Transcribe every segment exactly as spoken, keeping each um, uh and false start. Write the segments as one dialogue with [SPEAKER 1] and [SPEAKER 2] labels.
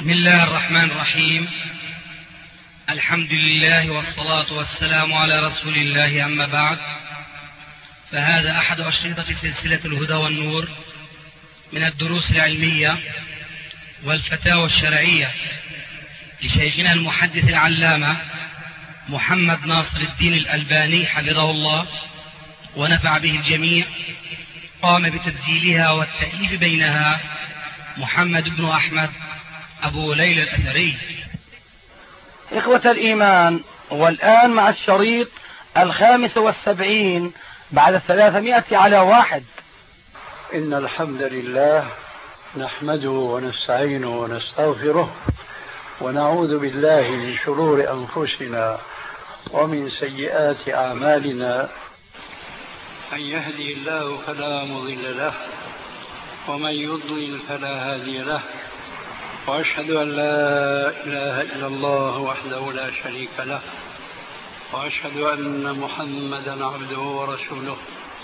[SPEAKER 1] بسم الله الرحمن الرحيم. الحمد لله والصلاة والسلام على رسول الله، أما بعد، فهذا أحد أشرطة سلسلة الهدى والنور من الدروس العلمية والفتاوى الشرعية لشيخنا المحدث العلامة محمد ناصر الدين الألباني حفظه الله ونفع به الجميع. قام بتسجيلها والتأليف بينها محمد بن أحمد أبو ليلى الأثري.
[SPEAKER 2] إخوة الإيمان، والآن مع الشريط الخامس والسبعين بعد الثلاثمائة على واحد.
[SPEAKER 3] إن الحمد لله نحمده ونستعينه ونستغفره ونعوذ بالله من شرور أنفسنا ومن سيئات أعمالنا. من يهدي الله فلا مضل له ومن يضلل فلا هادي له، وأشهد أن لا إله إلا الله وحده لا شريك له، وأشهد أن محمدا عبده ورسوله.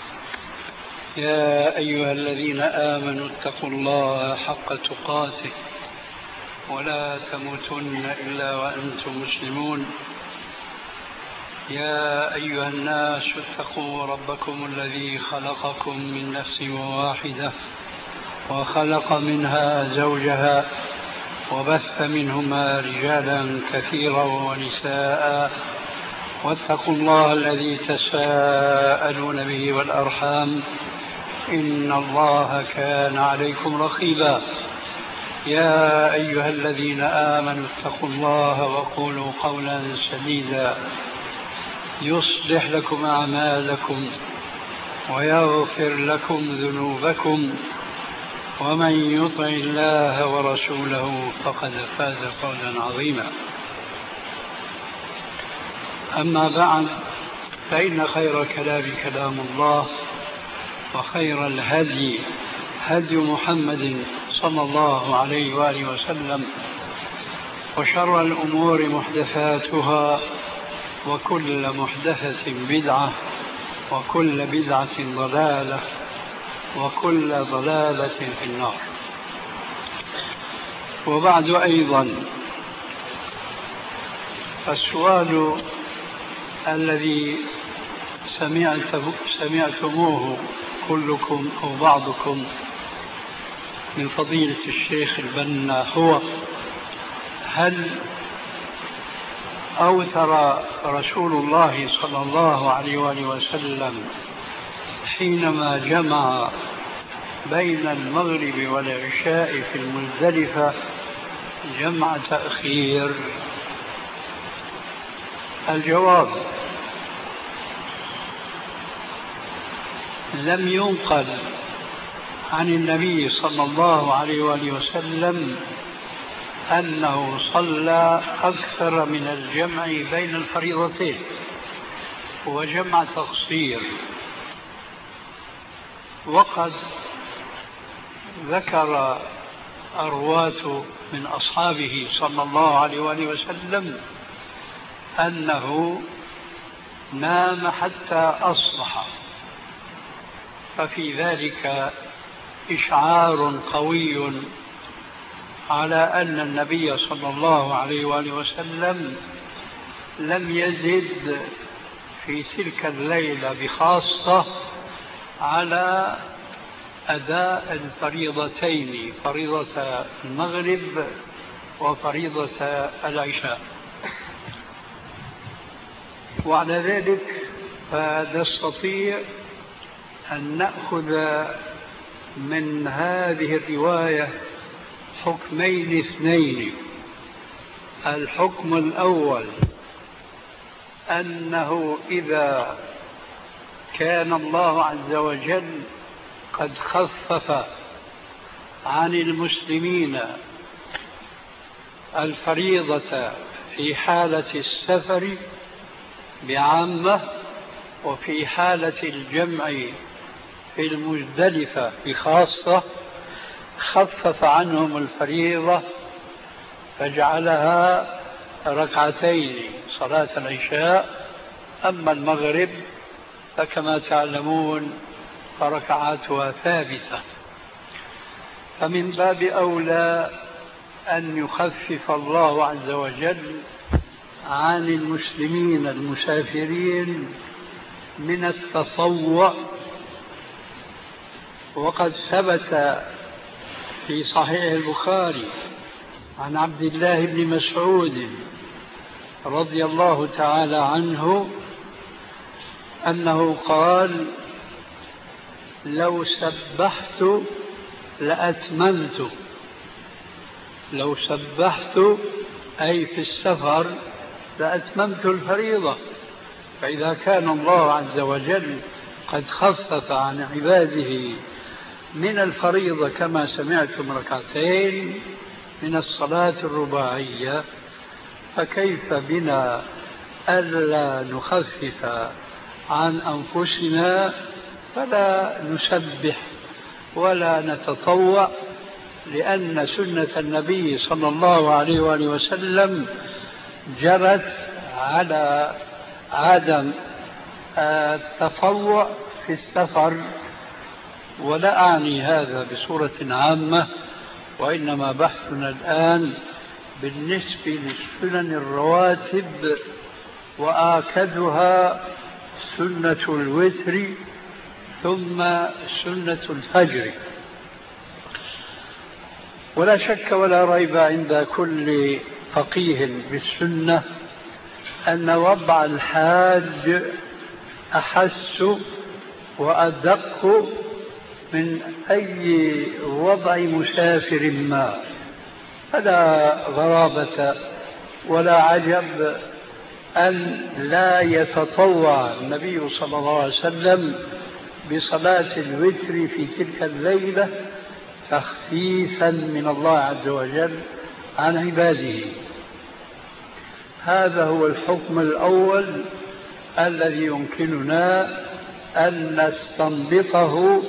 [SPEAKER 3] يا أيها الذين آمنوا اتقوا الله حق تقاته ولا تموتن إلا وأنتم مسلمون. يا أيها الناس اتقوا ربكم الذي خلقكم من نفس واحدة وخلق منها زوجها وبث منهما رجالا كثيرا ونساء، واتقوا الله الذي تساءلون به والأرحام إن الله كان عليكم رقيبا. يا أيها الذين آمنوا اتقوا الله وقولوا قولا سديدا يصلح لكم أعمالكم ويغفر لكم ذنوبكم، ومن يطع الله ورسوله فقد فاز فوزا عظيما. أما بعد، فإن خير كلام كلام الله، وخير الهدي هدي محمد صلى الله عليه وآله وسلم، وشر الأمور محدثاتها، وكل محدثة بدعة، وكل بدعة ضلالة، وكل ضلالة في النار. وبعد أيضا، السؤال الذي سمعتموه كلكم أو بعضكم من فضيلة الشيخ البنا هو: هل أوتر رسول الله صلى الله عليه وآله وسلم حينما جمع بين المغرب والعشاء في المزدلفة جمع تأخير؟ الجواب: لم ينقل عن النبي صلى الله عليه وآله وسلم أنه صلى أكثر من الجمع بين الفريضتين وجمع تقصير. وقد ذكر الرواة من أصحابه صلى الله عليه وآله وسلم أنه نام حتى أصبح، ففي ذلك إشعار قوي على أن النبي صلى الله عليه وآله وسلم لم يزد في تلك الليلة بخاصة على أداء الفريضتين، فريضة المغرب وفريضة العشاء. وعلى ذلك فنستطيع أن نأخذ من هذه الرواية حكمين اثنين. الحكم الأول أنه إذا كان الله عز وجل قد خفف عن المسلمين الفريضة في حالة السفر بعامة، وفي حالة الجمع في المزدلفة بخاصة، خفف عنهم الفريضة فجعلها ركعتين صلاة العشاء. أما المغرب فكما تعلمون فركعاتها ثابتة. فمن باب أولى أن يخفف الله عز وجل عن المسلمين المسافرين من التطوع. وقد ثبت في صحيح البخاري عن عبد الله بن مسعود رضي الله تعالى عنه أنه قال: لو سبحت لأتممت. لو سبحت أي في السفر لأتممت الفريضة. فإذا كان الله عز وجل قد خفف عن عباده من الفريضة كما سمعتم ركعتين من الصلاة الرباعية، فكيف بنا ألا نخفف عن أنفسنا فلا نسبح ولا نتطوع، لأن سنة النبي صلى الله عليه وآله وسلم جرت على عدم التطوع في السفر. ولا أعني هذا بصورة عامة، وإنما بحثنا الآن بالنسبة للسنن الرواتب، وآكدها سنة الوتر ثم سنة الفجر. ولا شك ولا ريب عند كل فقيه بالسنة أن وضع الحاج أحس وأدق من أي وضع مسافر ما. فلا غرابة ولا عجب أن لا يتطوع النبي صلى الله عليه وسلم بصلاة الوتر في تلك الليلة تخفيفا من الله عز وجل عن عباده. هذا هو الحكم الأول الذي يمكننا أن نستنبطه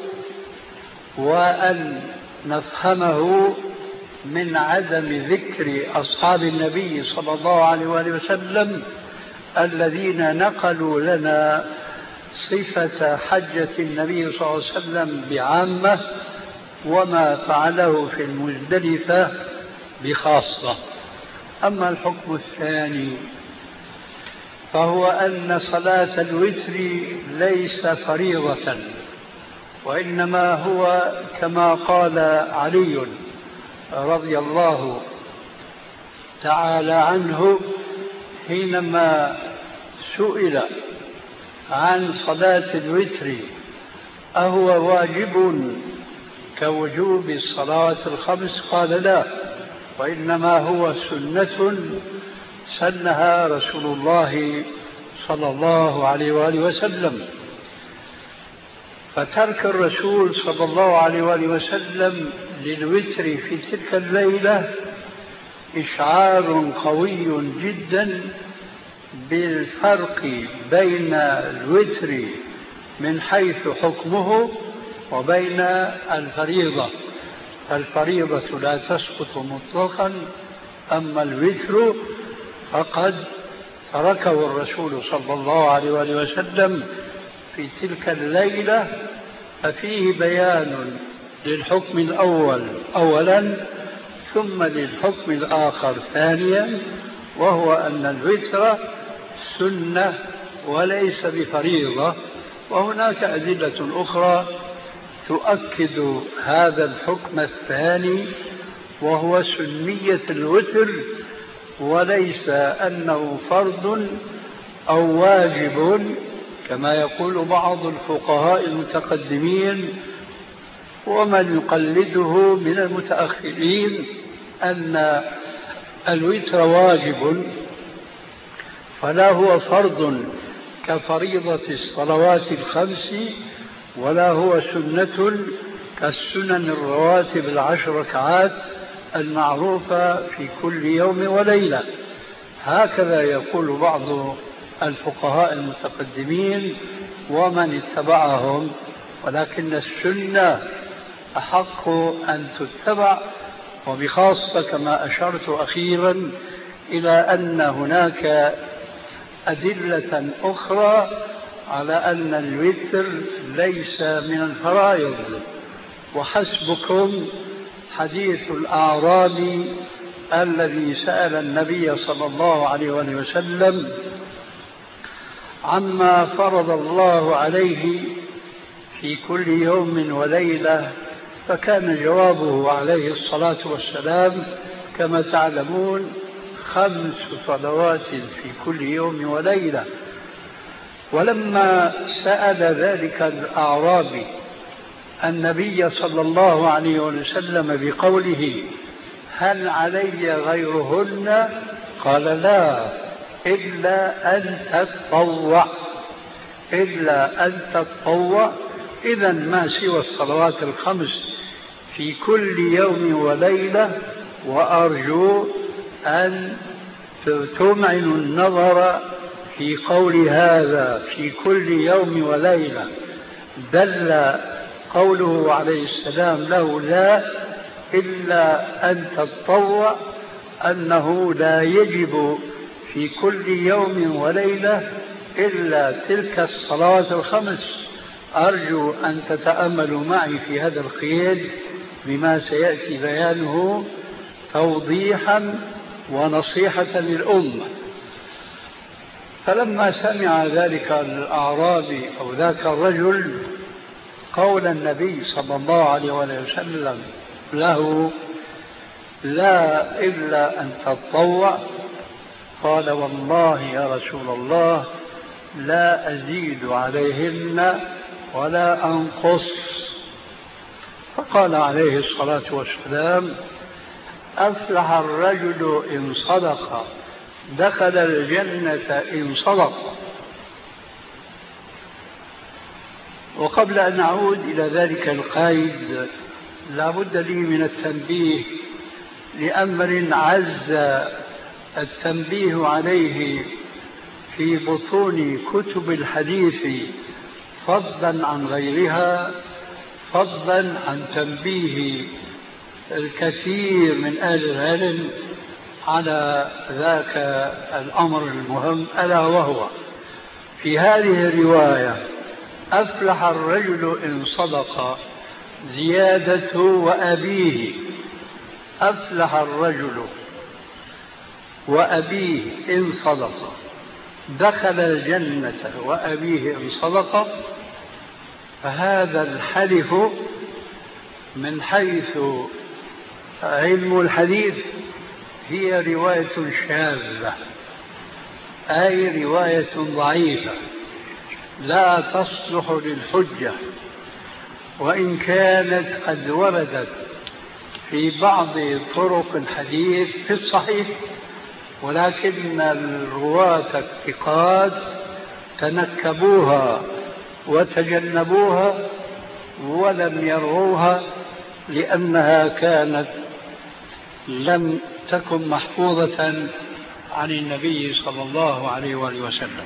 [SPEAKER 3] وأن نفهمه من عدم ذكر أصحاب النبي صلى الله عليه وآله وسلم الذين نقلوا لنا صفة حجة النبي صلى الله عليه وسلم بعامة وما فعله في المزدلفة بخاصة. أما الحكم الثاني فهو أن صلاة الوتر ليس فريضة، وإنما هو كما قال علي رضي الله تعالى عنه حينما سئل عن صلاة الوتر أهو واجب كوجوب الصلاة الخمس؟ قال لا، وإنما هو سنة سنها رسول الله صلى الله عليه وآله وسلم. فترك الرسول صلى الله عليه وآله وسلم للوتر في تلك الليلة إشعار قوي جدا بالفرق بين الوتر من حيث حكمه وبين الفريضة. فالفريضة لا تسقط مطلقا، أما الوتر فقد تركه الرسول صلى الله عليه وآله وسلم في تلك الليلة. ففيه بيان للحكم الأول أولا ثم للحكم الآخر ثانيا، وهو أن الوتر سنة وليس بفريضة. وهناك أدلة أخرى تؤكد هذا الحكم الثاني، وهو سنية الوتر وليس أنه فرض أو واجب كما يقول بعض الفقهاء المتقدمين ومن يقلده من المتأخرين أن الوتر واجب، فلا هو فرض كفريضة الصلوات الخمس، ولا هو سنة كالسنن الرواتب العشر ركعات المعروفة في كل يوم وليلة. هكذا يقول بعض الفقهاء المتقدمين ومن اتبعهم، ولكن السنة أحق أن تتبع، وبخاصة كما أشرت أخيرا إلى أن هناك أدلة أخرى على أن الوتر ليس من الفرائض. وحسبكم حديث الأعرابي الذي سأل النبي صلى الله عليه وسلم عما فرض الله عليه في كل يوم وليلة، فكان جوابه عليه الصلاة والسلام كما تعلمون خمس صلوات في كل يوم وليلة. ولما سأل ذلك الأعرابي النبي صلى الله عليه وسلم بقوله هل علي غيرهن؟ قال لا، إلا أن تتطوع، إلا أن تتطوع. إذا ما سوى الصلوات الخمس في كل يوم وليلة. وأرجو أن تمعنوا النظر في قول هذا في كل يوم وليلة. دل قوله عليه السلام له لا إلا أن تتطوع أنه لا يجب في كل يوم وليلة إلا تلك الصلوات الخمس. أرجو أن تتأملوا معي في هذا القيد بما سيأتي بيانه توضيحا ونصيحة للأمة. فلما سمع ذلك الأعرابي أو ذاك الرجل قول النبي صلى الله عليه وسلم له لا إلا أن تتطوع، قال والله يا رسول الله لا أزيد عليهن ولا أنقص. فقال عليه الصلاة والسلام أفلح الرجل إن صدق، دخل الجنة إن صدق. وقبل أن أعود إلى ذلك القيد لا بد لي من التنبيه لأمر عز التنبيه عليه في بطون كتب الحديث فضلا عن غيرها، فضلا عن تنبيه الكثير من أهل العلم على ذاك الأمر المهم، ألا وهو في هذه الرواية أفلح الرجل إن صدق زيادة وأبيه، أفلح الرجل وأبيه إن صدق، دخل الجنة وأبيه إن صدق. فهذا الحلف من حيث علم الحديث هي رواية شاذة، أي رواية ضعيفة لا تصلح للحجة، وإن كانت قد وردت في بعض طرق الحديث في الصحيح، ولكن الرواة الثقات تنكبوها وتجنبوها ولم يروها لأنها كانت لم تكن محفوظة عن النبي صلى الله عليه وآله وسلم.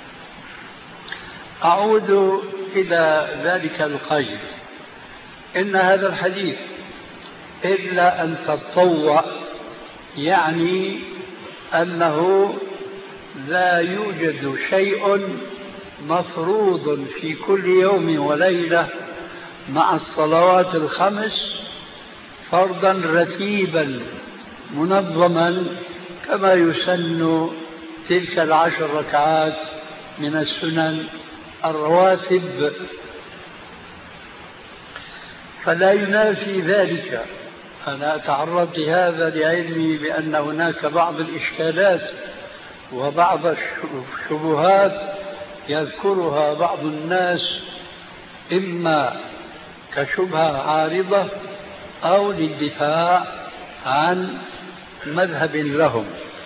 [SPEAKER 3] أعود إلى ذلك القيد. إن هذا الحديث إلا أن تتطوع يعني أنه لا يوجد شيء مفروض في كل يوم وليلة مع الصلوات الخمس فرضا رتيبا منظما كما يسن تلك العشر ركعات من السنن الرواتب. فلا ينافي ذلك. أنا أتعرض لهذا لعلمي بأن هناك بعض الإشكالات وبعض الشبهات يذكرها بعض الناس إما كشبهة عارضة أو للدفاع عن مذهب لهم.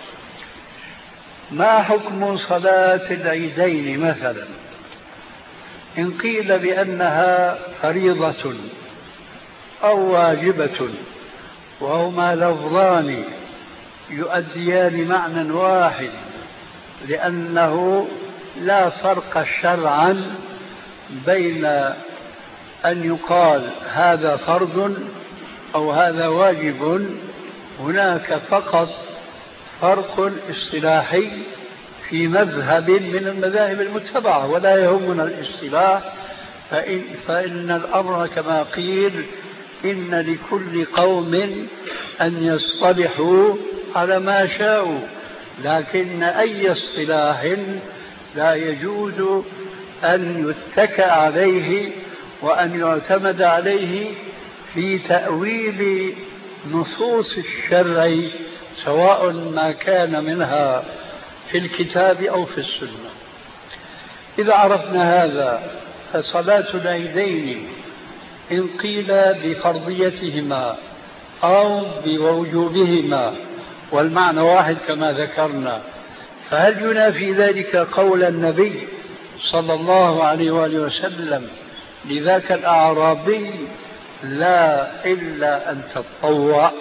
[SPEAKER 3] ما حكم صلاة العيدين مثلا؟ إن قيل بأنها فريضة أو واجبة وهما لفظان يؤديان معنى واحد، لأنه لا فرق شرعا بين أن يقال هذا فرض أو هذا واجب، هناك فقط فرق اصطلاحي في مذهب من المذاهب المتبعة، ولا يهمنا الاصطلاح، فإن, فإن الأمر كما قيل إن لكل قوم أن يصطلحوا على ما شاءوا، لكن أي اصطلاح لا يجوز أن يتكأ عليه وأن يعتمد عليه في تأويل نصوص الشرع، سواء ما كان منها في الكتاب أو في السنة. إذا عرفنا هذا فصلاة العيدين إن قيل بفرضيتهما أو بوجوبهما والمعنى واحد كما ذكرنا، فهل ينافي ذلك قول النبي صلى الله عليه وآله وسلم لذاك الأعرابي لا إلا أن تتطوع؟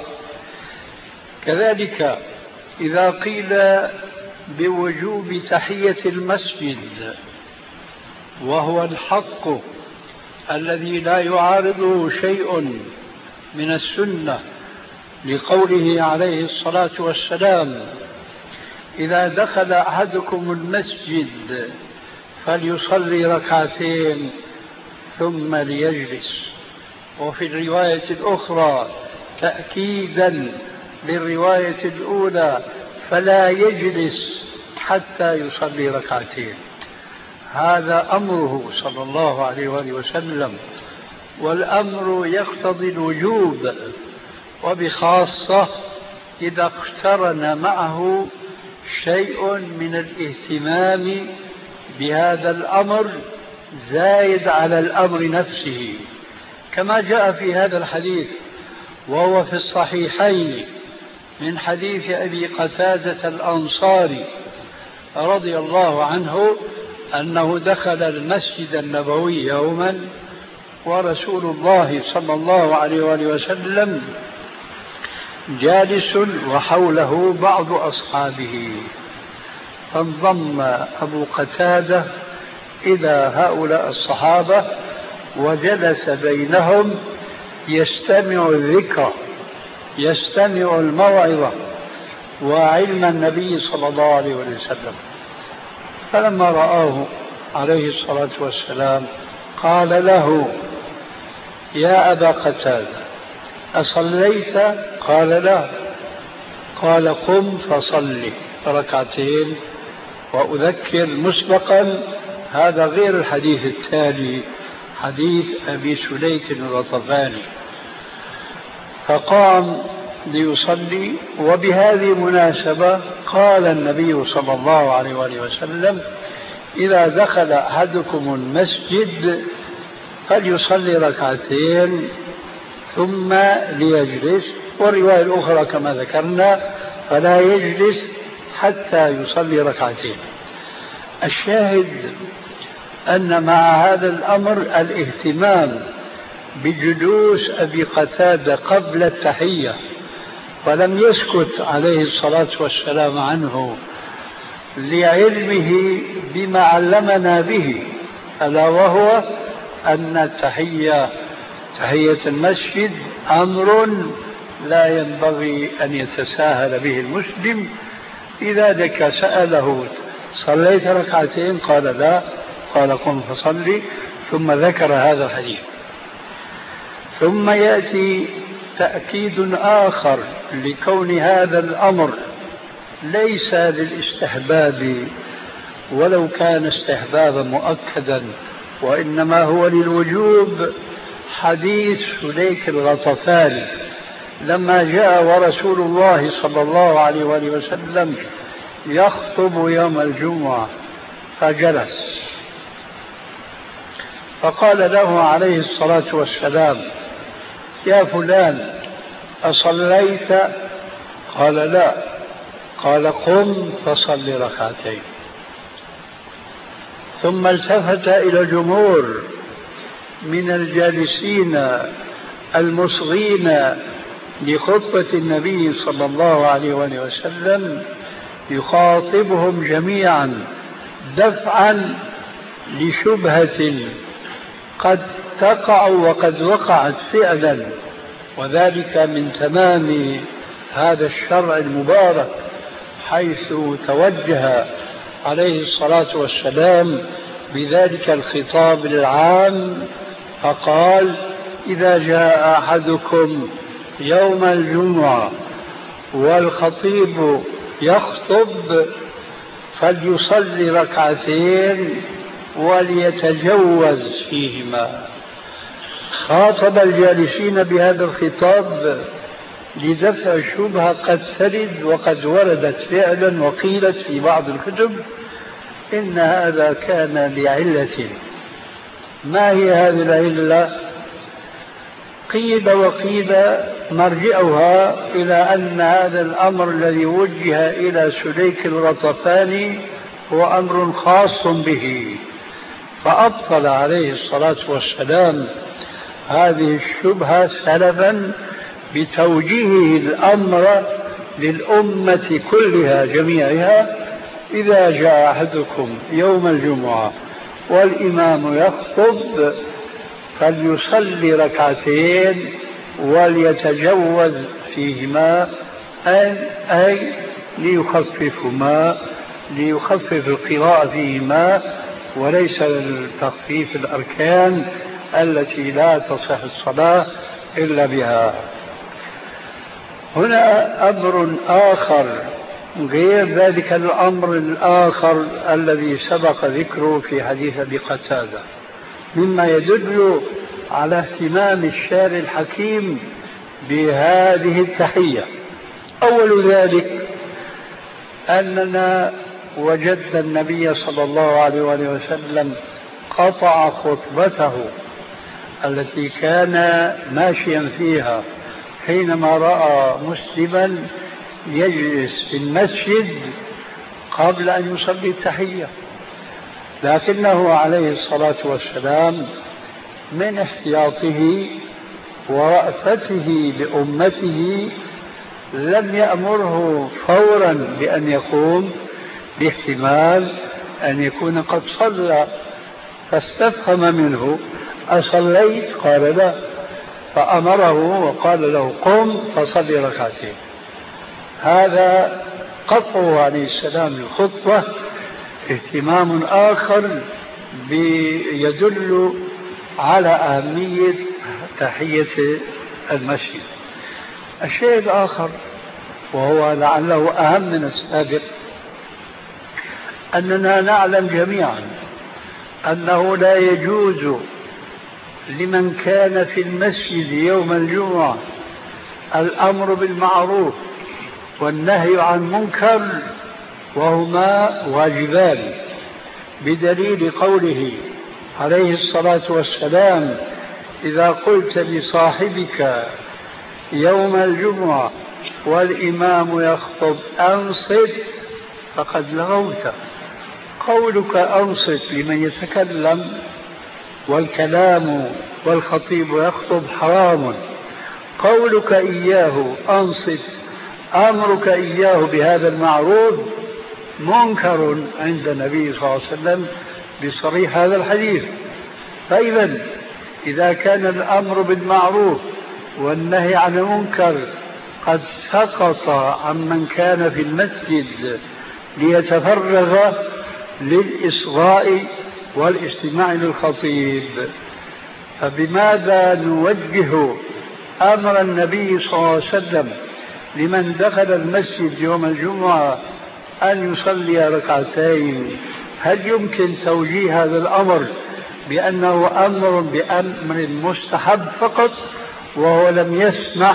[SPEAKER 3] كذلك إذا قيل بوجوب تحية المسجد وهو الحق الذي لا يعارضه شيء من السنة لقوله عليه الصلاة والسلام إذا دخل أحدكم المسجد فليصلي ركعتين ثم ليجلس، وفي الرواية الأخرى تأكيدا للرواية الأولى فلا يجلس حتى يصلي ركعتين. هذا أمره صلى الله عليه وآله وسلم، والأمر يقتضي الوجوب، وبخاصة إذا اقترن معه شيء من الاهتمام بهذا الأمر زايد على الأمر نفسه، كما جاء في هذا الحديث وهو في الصحيحين من حديث أبي قتادة الأنصاري رضي الله عنه أنه دخل المسجد النبوي يوما ورسول الله صلى الله عليه وآله وسلم جالس وحوله بعض أصحابه، فانضم أبو قتادة إلى هؤلاء الصحابة وجلس بينهم يستمع الذكر، يستمع الموعظة وعلم النبي صلى الله عليه وسلم. فلما رآه عليه الصلاة والسلام قال له يا أبا قتادة أصليت؟ قال لا. قال قم فصلي ركعتين. وأذكر مسبقا هذا غير الحديث التالي، حديث أبي سليك الغطفاني. فقام ليصلي، وبهذه المناسبة قال النبي صلى الله عليه وآله وسلم إذا دخل أحدكم المسجد فليصلي ركعتين ثم ليجلس، والرواية الأخرى كما ذكرنا فلا يجلس حتى يصلي ركعتين. الشاهد أن مع هذا الأمر الاهتمام بجلوس أبي قتادة قبل التحية، ولم يسكت عليه الصلاة والسلام عنه لعلمه بما علمنا به، ألا وهو أن التحية تحية المسجد أمر لا ينبغي أن يتساهل به المسلم. لذلك سأله صليت ركعتين؟ قال لا. قال قم فصلي، ثم ذكر هذا الحديث. ثم يأتي تأكيد آخر لكون هذا الأمر ليس للاستحباب ولو كان استحبابا مؤكدا، وإنما هو للوجوب. حديث سليك الغطفاني لما جاء ورسول الله صلى الله عليه وآله وسلم يخطب يوم الجمعة فجلس، فقال له عليه الصلاة والسلام يا فلان أصليت؟ قال لا. قال قم فصل ركعتين. ثم التفت إلى الجمهور من الجالسين المصغين لخطبة النبي صلى الله عليه وآله وسلم يخاطبهم جميعا دفعا لشبهة قد تقع وقد وقعت فعلا، وذلك من تمام هذا الشرع المبارك، حيث توجه عليه الصلاة والسلام بذلك الخطاب العام فقال إذا جاء أحدكم يوم الجمعة والخطيب يخطب فليصلي ركعتين وليتجوز فيهما. خاطب الجالسين بهذا الخطاب لدفع شبهة قد ترد وقد وردت فعلا وقيلت في بعض الكتب إن هذا كان لعلة. ما هي هذه العلة؟ قيل وقيل مرجعها إلى أن هذا الأمر الذي وجه إلى سليك الغطفاني هو أمر خاص به، فأبطل عليه الصلاة والسلام هذه الشبهة سلفا بتوجيهه الأمر للأمة كلها جميعها: إذا جاء أحدكم يوم الجمعة والإمام يخطب فليصلي ركعتين وليتجوز فيهما، أي ليخففهما، ليخفف القراءة فيهما، وليس لتخفيف الأركان التي لا تصح الصلاة إلا بها. هنا أمر آخر غير ذلك الأمر الآخر الذي سبق ذكره في حديث أبي قتادة، مما يدل على اهتمام الشارع الحكيم بهذه التحية. أول ذلك أننا وجدنا النبي صلى الله عليه وسلم قطع خطبته التي كان ماشيا فيها حينما رأى مسلما يجلس في المسجد قبل أن يصلي التحية، لكنه عليه الصلاة والسلام من احتياطه ورأفته بأمته لم يأمره فورا بأن يقوم، باحتمال أن يكون قد صلى، فاستفهم منه: أصليت؟ قال لا، فأمره وقال له: قم فصلي ركعتين. هذا قطعه عليه السلام الخطبة اهتمام آخر يدل على أهمية تحية المسجد. الشيء الآخر وهو لعله أهم من السابق أننا نعلم جميعا أنه لا يجوز لمن كان في المسجد يوم الجمعة الأمر بالمعروف والنهي عن منكر، وهما واجبان، بدليل قوله عليه الصلاة والسلام: إذا قلت لصاحبك يوم الجمعة والإمام يخطب أنصت فقد لغوت. قولك أنصت لمن يتكلم والكلام والخطيب يخطب حرام، قولك إياه أنصت، أمرك إياه بهذا المعروف منكر عند النبي صلى الله عليه وسلم بصريح هذا الحديث. فإذا إذا كان الأمر بالمعروف والنهي عن المنكر قد سقط عمن كان في المسجد ليتفرغ للإصغاء والاستماع للخطيب، فبماذا نوجه أمر النبي صلى الله عليه وسلم لمن دخل المسجد يوم الجمعة أن يصلي ركعتين؟ هل يمكن توجيه هذا الأمر بأنه أمر بأمر مستحب فقط، وهو لم يسمح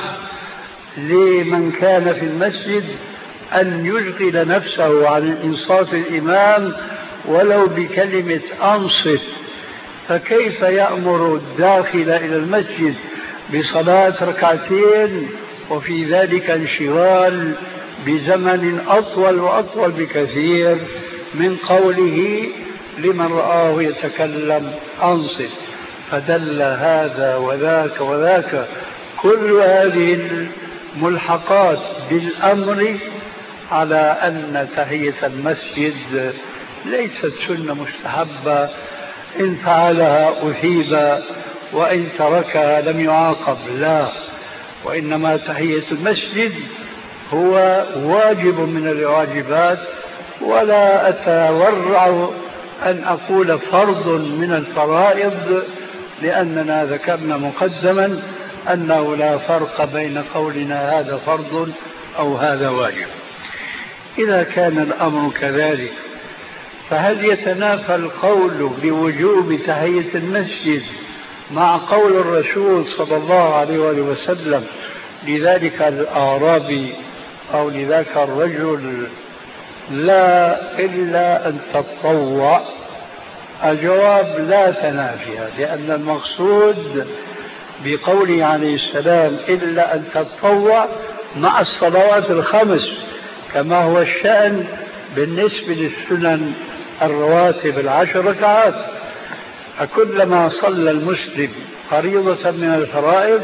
[SPEAKER 3] لمن كان في المسجد أن يشغل نفسه عن إنصات الإمام ولو بكلمة أنصت؟ فكيف يأمر الداخل إلى المسجد بصلاة ركعتين وفي ذلك انشغال بزمن أطول وأطول بكثير من قوله لمن رآه يتكلم أنصت؟ فدل هذا وذاك وذاك كل هذه الملحقات بالأمر على أن تحية المسجد ليست سنة مستحبة، إن فعلها أثيب وإن تركها لم يعاقب، لا، وإنما تحية المسجد هو واجب من الواجبات، ولا أتورع أن أقول فرض من الفرائض، لأننا ذكرنا مقدما أنه لا فرق بين قولنا هذا فرض أو هذا واجب. إذا كان الأمر كذلك فهل يتنافى القول بوجوب تحية المسجد مع قول الرسول صلى الله عليه وسلم لذلك الأعرابي أو لذاك الرجل لا إلا أن تتطوع؟ الجواب لا تنافي، لأن المقصود بقوله عليه السلام إلا أن تتطوع مع الصلوات الخمس، كما هو الشأن بالنسبة للسنن الرواتب العشر ركعات. فكلما صلى المسلم فريضة من الفرائض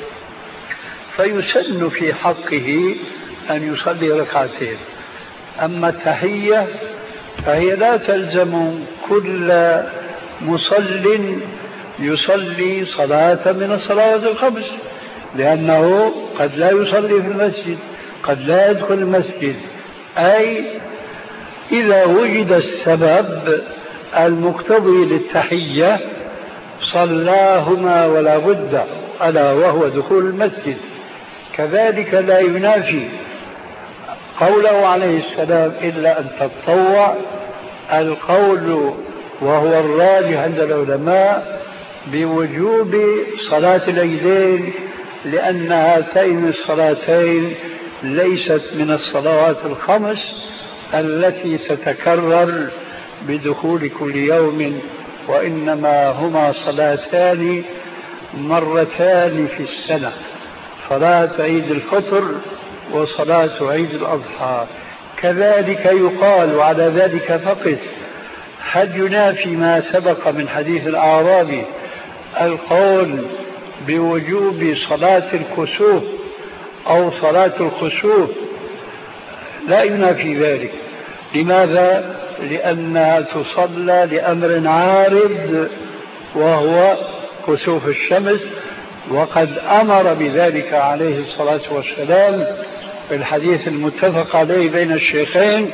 [SPEAKER 3] فيسن في حقه أن يصلي ركعتين. أما التحية فهي لا تلزم كل مصل يصلي صلاة من الصلوات الخمس، لأنه قد لا يصلي في المسجد، قد لا يدخل المسجد، أي إذا وجد السبب المقتضي للتحية صلاهما ولا بد، ألا وهو دخول المسجد. كذلك لا ينافي قوله عليه السلام إلا أن تتطوع القول وهو الراجح عند العلماء بوجوب صلاة العيدين، لأن هاتين الصلاتين ليست من الصلوات الخمس التي تتكرر بدخول كل يوم، وإنما هما صلاتان مرتان في السنة، صلاة عيد الفطر وصلاة عيد الأضحى. كذلك يقال على ذلك فقط هل ينافي ما سبق من حديث الأعرابي القول بوجوب صلاة الكسوف أو صلاة الخسوف؟ لا ينافي ذلك. لماذا؟ لأنها تصلى لأمر عارض وهو كسوف الشمس، وقد أمر بذلك عليه الصلاة والسلام في الحديث المتفق عليه بين الشيخين،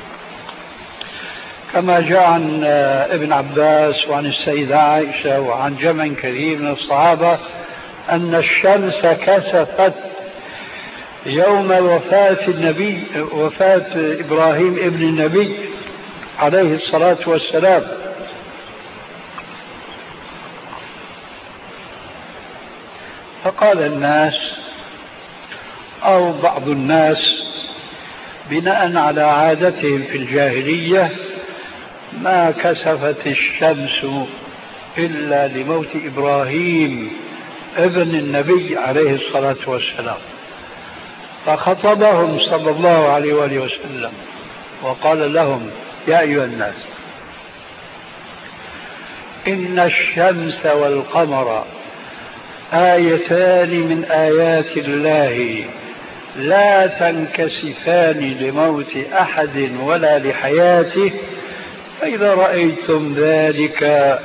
[SPEAKER 3] كما جاء عن ابن عباس وعن السيدة عائشة وعن جمع كثير من الصحابة أن الشمس كسفت يوم وفاة النبي وفاة إبراهيم ابن النبي عليه الصلاة والسلام، فقال الناس أو بعض الناس بناء على عادتهم في الجاهلية ما كسفت الشمس إلا لموت إبراهيم ابن النبي عليه الصلاة والسلام. فخطبهم صلى الله عليه وآله وسلم وقال لهم يا أيها الناس إن الشمس والقمر آيتان من آيات الله لا تنكسفان لموت أحد ولا لحياته، فإذا رأيتم ذلك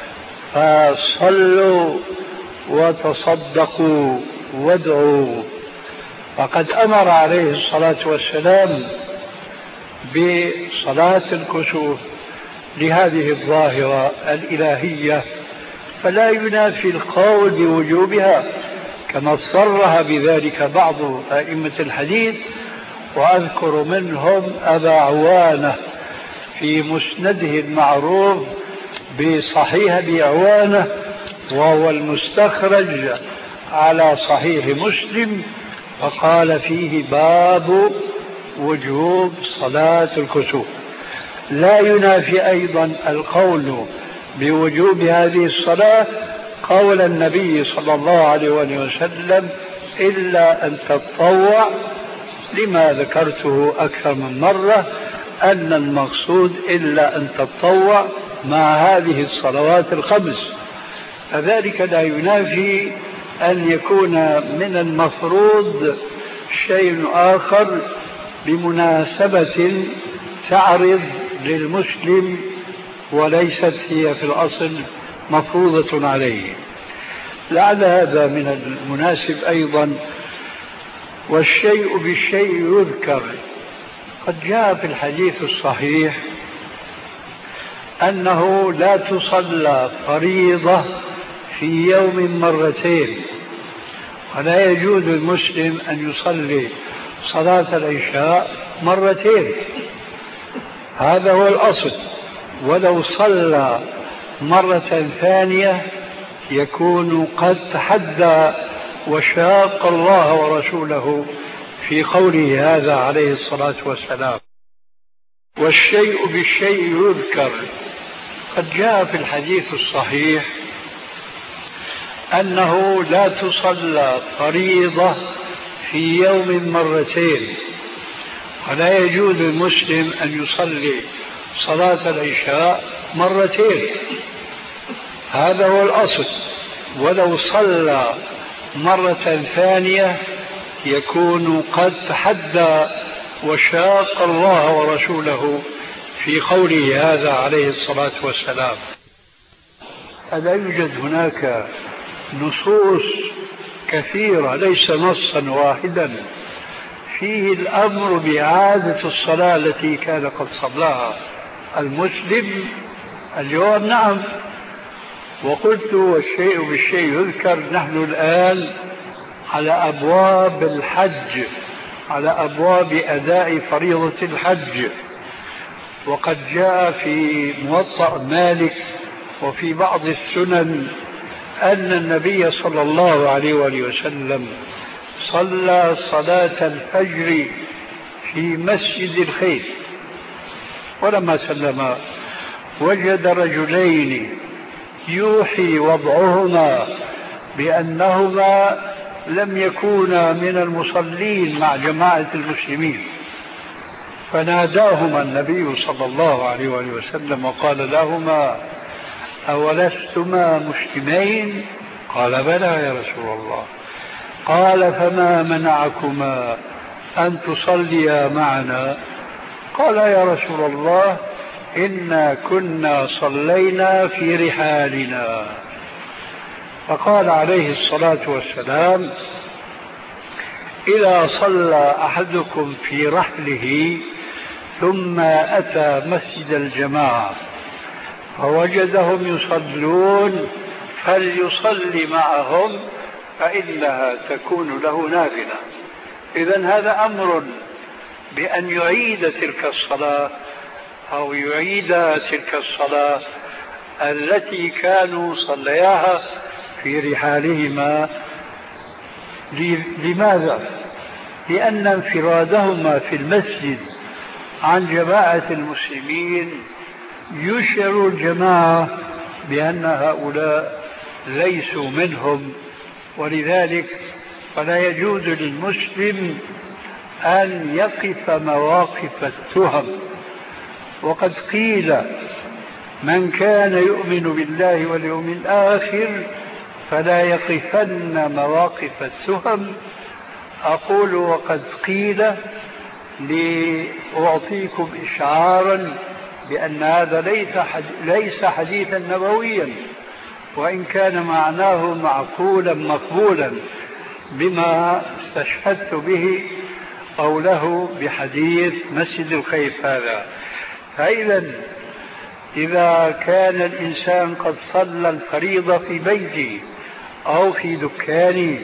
[SPEAKER 3] فصلوا وتصدقوا وادعوا. فقد أمر عليه الصلاة والسلام بصلاة الكسوف لهذه الظاهرة الإلهية، فلا ينافي القول بوجوبها، كما صرح بذلك بعض أئمة الحديث، وأذكر منهم أبا عوانة في مسنده المعروف بصحيح أبي عوانة، وهو المستخرج على صحيح مسلم، فقال فيه باب وجوب صلاة الكسوف. لا ينافي أيضا القول بوجوب هذه الصلاة قول النبي صلى الله عليه وسلم إلا أن تتطوع، لما ذكرته أكثر من مرة أن المقصود إلا أن تتطوع مع هذه الصلوات الخمس. فذلك لا ينافي أن يكون من المفروض شيء آخر بمناسبة تعرض للمسلم وليست هي في الأصل مفروضة عليه. لعل هذا من المناسب أيضا. والشيء بالشيء يذكر. قد جاء في الحديث الصحيح أنه لا تصلى فريضة في يوم مرتين، ولا يجوز للمسلم أن يصلي صلاة العشاء مرتين، هذا هو الأصل. ولو صلى مرة ثانية يكون قد تحدى وشاق الله ورسوله في قوله هذا عليه الصلاة والسلام. والشيء بالشيء يذكر. قد جاء في الحديث الصحيح أنه لا تصلى فريضة في يوم مرتين، ولا يجوز للمسلم أن يصلي صلاة العشاء مرتين، هذا هو الأصل. ولو صلى مرة ثانية يكون قد تحدى وشاق الله ورسوله في قوله هذا عليه الصلاة والسلام. ألا يوجد هناك نصوص كثيرة ليس نصا واحدا فيه الأمر بإعادة الصلاة التي كان قد صلاها المسلم؟ الجواب نعم. وقلت والشيء بالشيء يذكر. نحن الآن على أبواب الحج، على أبواب أداء فريضة الحج، وقد جاء في موطأ مالك وفي بعض السنن أن النبي صلى الله عليه وآله وسلم صلى صلاة الفجر في مسجد الخيف، ولما سلم وجد رجلين يوحي وضعهما بأنهما لم يكونا من المصلين مع جماعة المسلمين، فناداهما النبي صلى الله عليه وآله وسلم وقال لهما أولستما مسلمين؟ قال بلى يا رسول الله. قال فما منعكما أن تصليا معنا؟ قال يا رسول الله إنا كنا صلينا في رحالنا. فقال عليه الصلاة والسلام إذا صلى أحدكم في رحله ثم أتى مسجد الجماعة فوجدهم يصلون فليصلي معهم فإنها تكون له نافلة. إذن هذا أمر بأن يعيد تلك الصلاة أو يعيد تلك الصلاة التي كانوا صلياها في رحالهما. لماذا؟ لأن انفرادهما في المسجد عن جماعة المسلمين يشعر الجماعة بأن هؤلاء ليسوا منهم، ولذلك فلا يجوز للمسلم أن يقف مواقف التهم. وقد قيل من كان يؤمن بالله واليوم الآخر فلا يقفن مواقف التهم. أقول وقد قيل لأعطيكم إشعارا بأن هذا ليس حديثا نبويا، وإن كان معناه معقولا مقبولا بما استشهدت به قوله بحديث مسجد الخيف هذا. فإذا إذا كان الإنسان قد صلى الفريضة في بيته أو في دكانه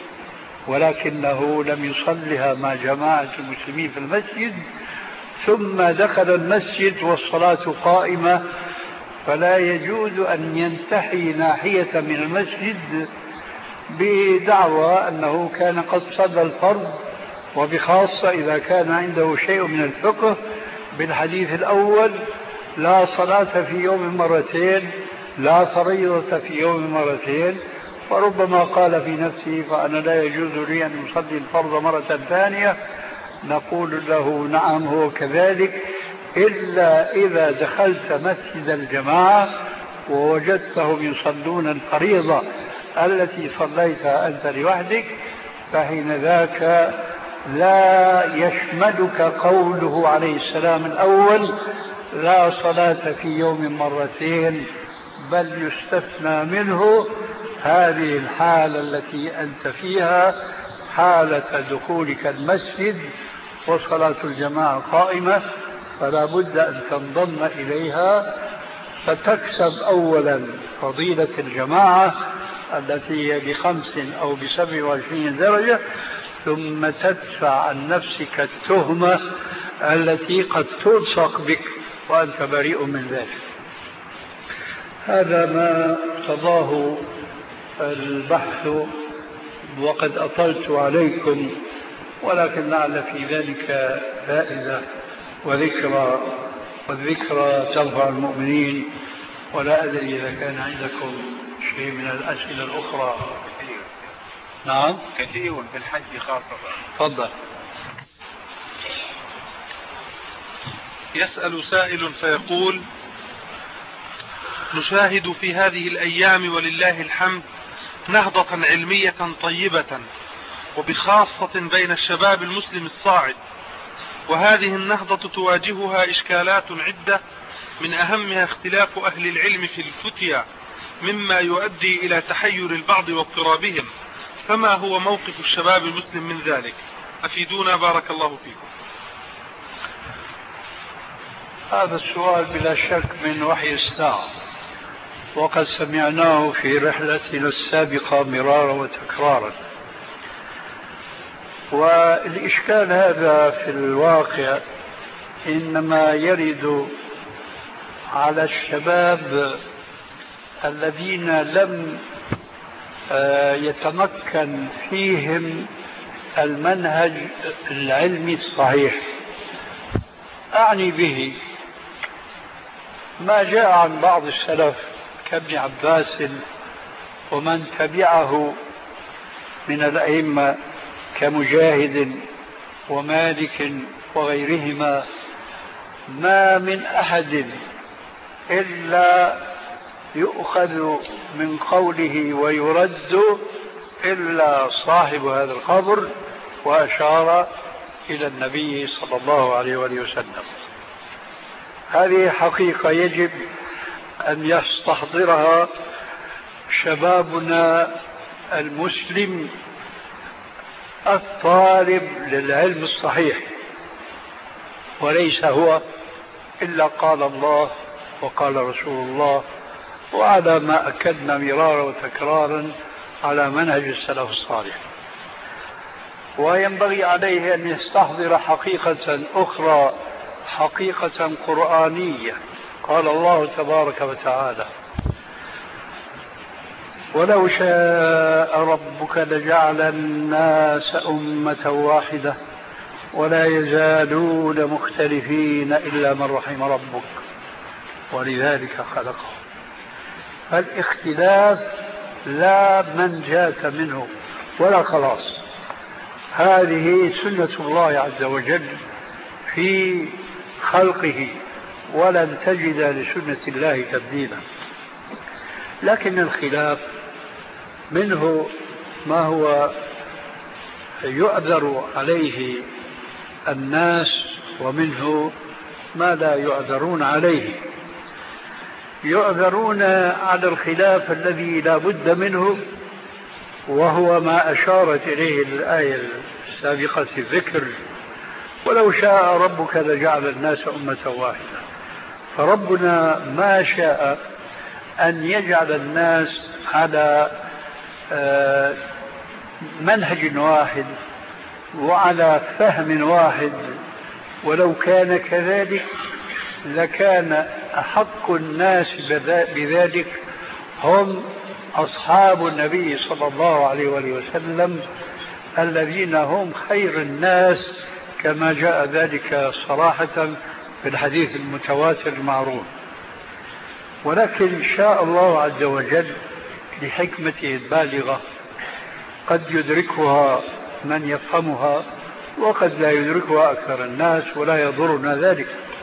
[SPEAKER 3] ولكنه لم يصلها مع جماعة المسلمين في المسجد ثم دخل المسجد والصلاة قائمة، فلا يجوز أن ينتحي ناحية من المسجد بدعوى أنه كان قد صلى الفرض، وبخاصة إذا كان عنده شيء من الفقه بالحديث الأول لا صلاة في يوم مرتين، لا فريضة في يوم مرتين. وربما قال في نفسه فأنا لا يجوز لي أن يصلي الفرض مرة ثانية. نقول له نعم هو كذلك، إلا إذا دخلت مسجد الجماعة ووجدتهم يصلون الفريضة التي صليتها أنت لوحدك، فحين ذاك لا يشملك قوله عليه السلام الأول لا صلاة في يوم مرتين، بل يستثنى منه هذه الحالة التي أنت فيها، حالة دخولك المسجد وصلاة الجماعة قائمة، فلا بد أن تنضم إليها فتكسب أولا فضيلة الجماعة التي هي بخمس أو بسبع وعشرين درجة، ثم تدفع عن نفسك التهمة التي قد تلصق بك وأنت بريء من ذلك. هذا ما قضاه البحث، وقد أطلت عليكم، ولكن لعل في ذلك فائدة وذكرى، والذكرى تنفع المؤمنين. ولا أدري إذا كان عندكم شيء من الأسئلة الأخرى. نعم
[SPEAKER 4] كثير في الحج خاصة.
[SPEAKER 3] تفضل.
[SPEAKER 4] يسأل سائل فيقول: نشاهد في هذه الأيام ولله الحمد نهضة علمية طيبة، وبخاصة بين الشباب المسلم الصاعد، وهذه النهضة تواجهها إشكالات عدة، من أهمها اختلاف أهل العلم في الفتيا، مما يؤدي إلى تحير البعض واضطرابهم، فما هو موقف الشباب المسلم من ذلك؟ أفيدونا بارك الله فيكم.
[SPEAKER 3] هذا السؤال بلا شك من وحي الساعة، وقد سمعناه في رحلتنا السابقة مرارا وتكرارا. والإشكال هذا في الواقع إنما يرد على الشباب الذين لم يتمكن فيهم المنهج العلمي الصحيح. أعني به ما جاء عن بعض السلف كابن عباس ومن تبعه من الأئمة كمجاهد ومالك وغيرهما، ما من أحد إلا يؤخذ من قوله ويرد إلا صاحب هذا القبر، وأشار إلى النبي صلى الله عليه وآله وسلم. هذه حقيقة يجب أن يستحضرها شبابنا المسلم الطالب للعلم الصحيح، وليس هو إلا قال الله وقال رسول الله، وعلى ما أكدنا مرارا وتكرارا على منهج السلف الصالح. وينبغي عليه أن يستحضر حقيقة أخرى، حقيقة قرآنية. قال الله تبارك وتعالى: ولو شاء ربك لجعل الناس أمة واحدة ولا يزالون مختلفين إلا من رحم ربك ولذلك خلقهم. فالاختلاف لا منجاة منه ولا خلاص، هذه سنة الله عز وجل في خلقه، ولن تجد لسنة الله تبديلا. لكن الخلاف منه ما هو يؤذر عليه الناس، ومنه ما لا يؤذرون عليه. يؤذرون على الخلاف الذي لا بد منه، وهو ما أشارت إليه الآية السابقة في الذكر: ولو شاء ربك لجعل الناس أمة واحدة. فربنا ما شاء أن يجعل الناس على منهج واحد وعلى فهم واحد، ولو كان كذلك لكان أحق الناس بذلك هم أصحاب النبي صلى الله عليه وآله وسلم، الذين هم خير الناس كما جاء ذلك صراحة في الحديث المتواتر المعروف. ولكن شاء الله عز وجل لحكمته البالغة قد يدركها من يفهمها، وقد لا يدركها أكثر الناس، ولا يضرنا ذلك.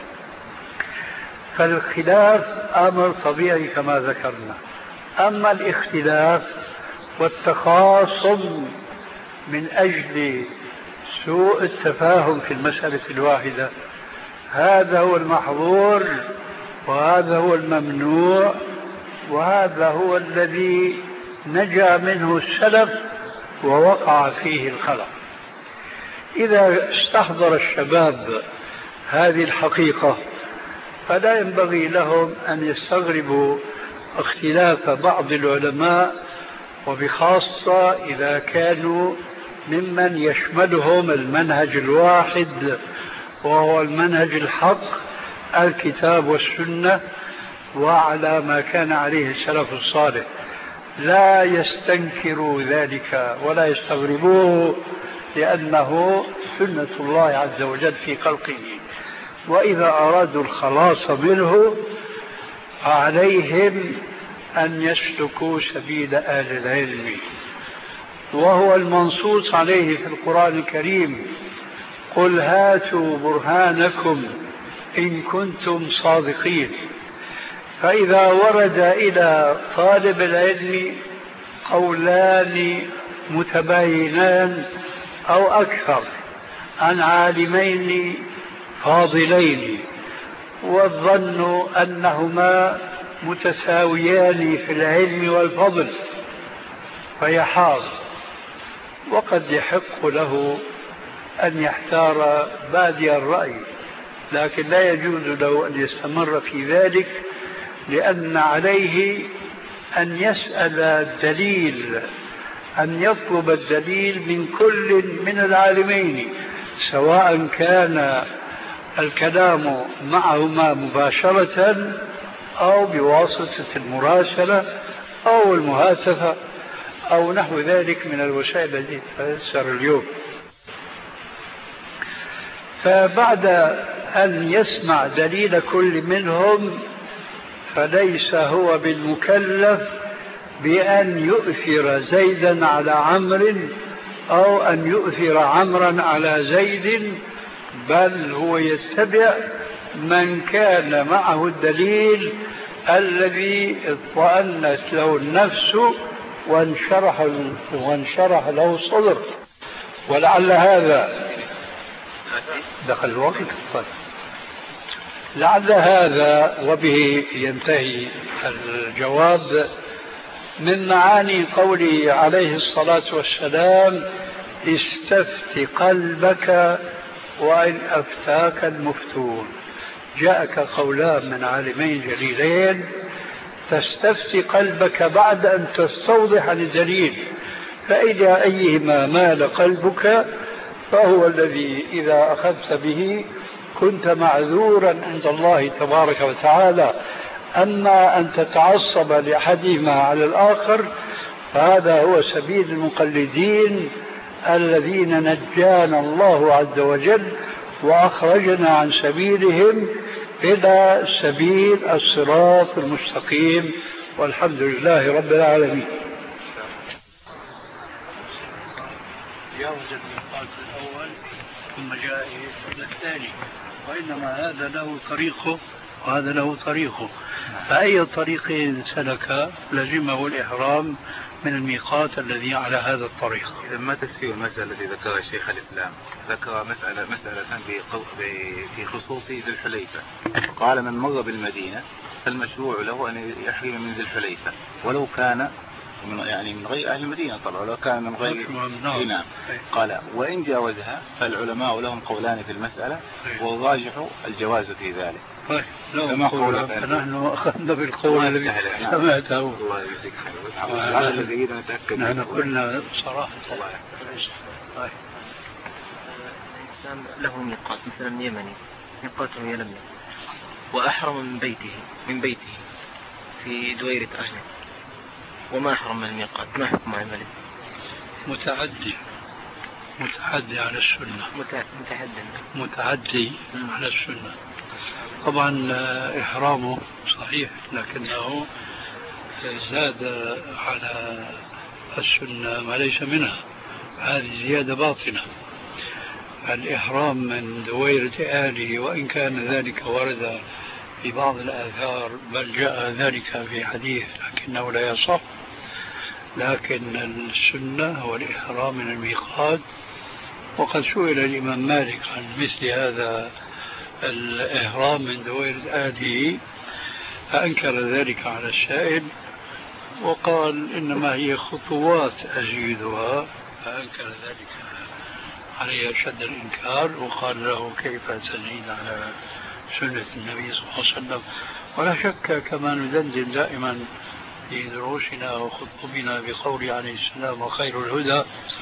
[SPEAKER 3] فالخلاف أمر طبيعي كما ذكرنا. أما الاختلاف والتخاصم من أجل سوء التفاهم في المسألة الواحدة، هذا هو المحظور، وهذا هو الممنوع، وهذا هو الذي نجا منه السلف ووقع فيه الخلق. إذا استحضر الشباب هذه الحقيقة فلا ينبغي لهم أن يستغربوا اختلاف بعض العلماء، وبخاصة إذا كانوا ممن يشملهم المنهج الواحد وهو المنهج الحق الكتاب والسنة وعلى ما كان عليه السلف الصالح، لا يستنكروا ذلك ولا يستغربوه، لأنه سنة الله عز وجل في خلقه. وإذا أرادوا الخلاص منه عليهم أن يسلكوا سبيل أهل العلم، وهو المنصوص عليه في القرآن الكريم: قل هاتوا برهانكم إن كنتم صادقين. فإذا ورد إلى طالب العلم قولان متباينان أو أكثر عن عالمين فاضلين والظن أنهما متساويان في العلم والفضل فيحار، وقد يحق له أن يحتار بادي الرأي، لكن لا يجوز له أن يستمر في ذلك، لأن عليه أن يسأل الدليل، أن يطلب الدليل من كل من العالمين، سواء كان الكلام معهما مباشرة أو بواسطة المراسلة أو المهاتفة أو نحو ذلك من الوسائل التي تتيسر اليوم. فبعد أن يسمع دليل كل منهم فليس هو بالمكلف بأن يؤثر زيدا على عمرو أو أن يؤثر عمرا على زيد، بل هو يتبع من كان معه الدليل الذي اطمأنت له النفس وانشرح, وانشرح له الصدر. ولعل هذا دخل الوقت طيب. لعل هذا وبه ينتهي الجواب من معاني قوله عليه الصلاة والسلام: استفت قلبك وإن أفتاك المفتون. جاءك قولان من عالمين جليلين: تستفتي قلبك بعد أن تستوضح الدليل، فإلى أيهما مال قلبك فهو الذي إذا أخذت به كنت معذورا عند الله تبارك وتعالى. أما أن تتعصب لأحدهما على الآخر فهذا هو سبيل المقلدين الذين نجانا الله عز وجل وأخرجنا عن سبيلهم إلى سبيل الصراط المستقيم، والحمد لله رب العالمين. جاوز الميقات الأول ثم جاء إلى الثاني، وإنما هذا له طريقه وهذا له طريقه، فأي طريق سلك لزمه الإحرام من الميقات الذي على هذا الطريق.
[SPEAKER 5] إذا ما تسوي المسألة التي ذكرها الشيخ الإسلام، ذكر مسألة مسألة في خصوص ذي الحليفة، قال: من مر بالمدينة فالمشروع له أن يحرم من ذي الحليفة ولو كان من يعني من غير أهل المدينة طبعا، ولو كان من غير نعم. قال: وإن جاوزها فالعلماء لهم قولان في المسألة والراجح الجواز في ذلك.
[SPEAKER 3] طيب لما قولنا فنحن أخذنا بالقول الذي سمعته.
[SPEAKER 5] الله يجزيك خير. هذا الذي يريد أن نتأكد.
[SPEAKER 3] نحن قلنا صراحة
[SPEAKER 6] طيب. الإنسان له ميقات مثلا يمني، ميقاته يلملم، وأحرم من بيته من بيته في دويرة أهله وما أحرم من الميقات، ما حكم عمله؟
[SPEAKER 3] متعدي متعدي على السنة.
[SPEAKER 6] متعدي
[SPEAKER 3] متعدي على السنة. طبعا إحرامه صحيح لكنه زاد على السنة ما ليس منها، هذه زيادة باطنة. الإحرام من دويرة آله وإن كان ذلك ورد في بعض الآثار بل جاء ذلك في حديث لكنه لا يصح، لكن السنة هو الإحرام من الميقات. وقد سئل الإمام مالك عن مثل هذا الإحرام من دويرة آله فأنكر ذلك على السائل وقال إنما هي خطوات أزيدها، فأنكر ذلك عليه شد الإنكار وقال له: كيف تزيد على سنة النبي صلى الله عليه وسلم؟ ولا شك كما ندندن دائما في دروسنا وخطبنا بقول عليه السلام: وخير الهدى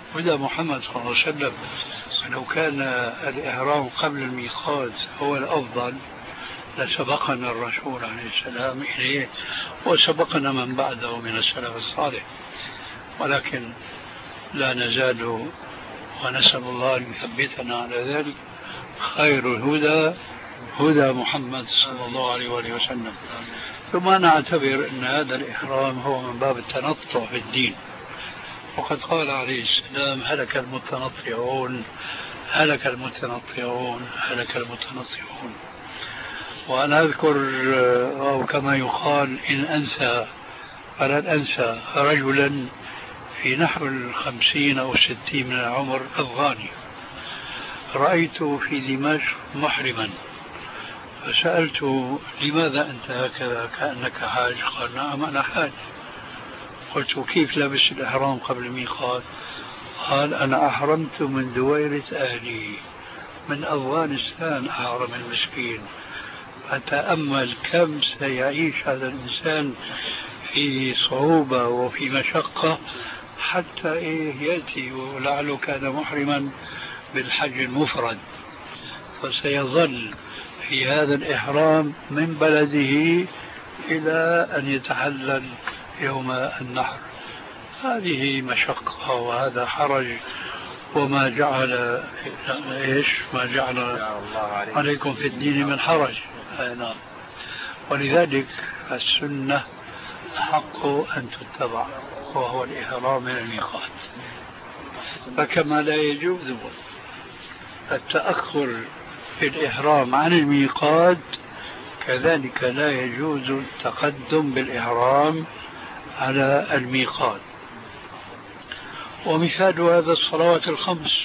[SPEAKER 3] هدى محمد صلى الله عليه وسلم لو كان الإحرام قبل الميقات هو الأفضل لسبقنا الرسول عليه السلام إليه وسبقنا من بعده من السلف الصالح، ولكن لا نزال ونسأل الله أن يثبتنا على ذلك. خير الهدى هدى محمد صلى الله عليه وآله وسلم. ثم نعتبر أن هذا الإحرام هو من باب التنطع في الدين، وقد قال عليه السلام هلك المتنطعون هلك المتنطعون هلك المتنطعون. وأنا أذكر أو كما يقال إن أنسى فلن أنسى رجلا في نحو الخمسين أو الستين من العمر أفغاني رأيته في دمشق محرما، فسألته لماذا أنت هكذا كأنك حاج؟ قال نعم أنا حاج. قلت كيف لابس الإحرام قبل الميقات؟ قال أنا أحرمت من دويرة أهلي من أفغانستان أحرم المسكين. فتأمل كم سيعيش هذا الإنسان في صعوبة وفي مشقة حتى إيه يأتي، ولعله كان محرما بالحج المفرد، فسيظل في هذا الإحرام من بلده إلى أن يتحلل يوم النحر. هذه مشقة وهذا حرج، وما جعل إيش ما جعل عليكم في الدين من حرج. نعم. ولذلك السنة حق أن تتبع وهو الإحرام من الميقات. فكما لا يجوز التأخر في الإحرام عن الميقات كذلك لا يجوز التقدم بالإحرام على الميقات. ومثال هذا الصلوات الخمس.